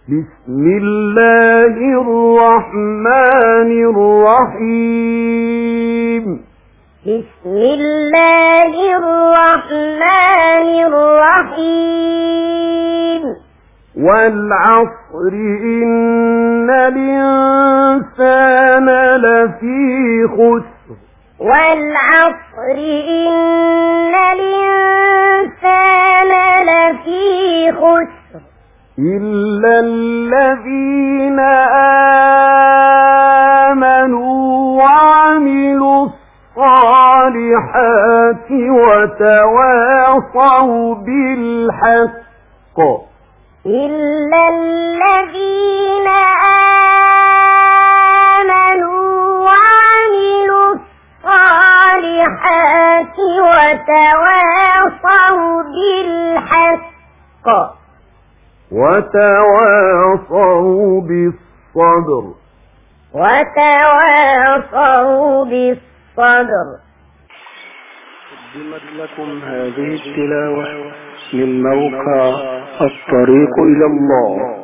بسم الله الرحمن الرحيم. بسم الله الرحمن الرحيم. والعصر إن الإنسان لفي خسر. والعصر إن الإنسان لفي خسر إلا الذين آمنوا وعملوا الصالحات وتواصوا بالحق. إلا الذين آمنوا وعملوا الصالحات وتواصوا بالحق وتواصوا بالصبر. وتواصوا بالصبر. قدمت لكم هذه التلاوة من موقع الطريق إلى الله.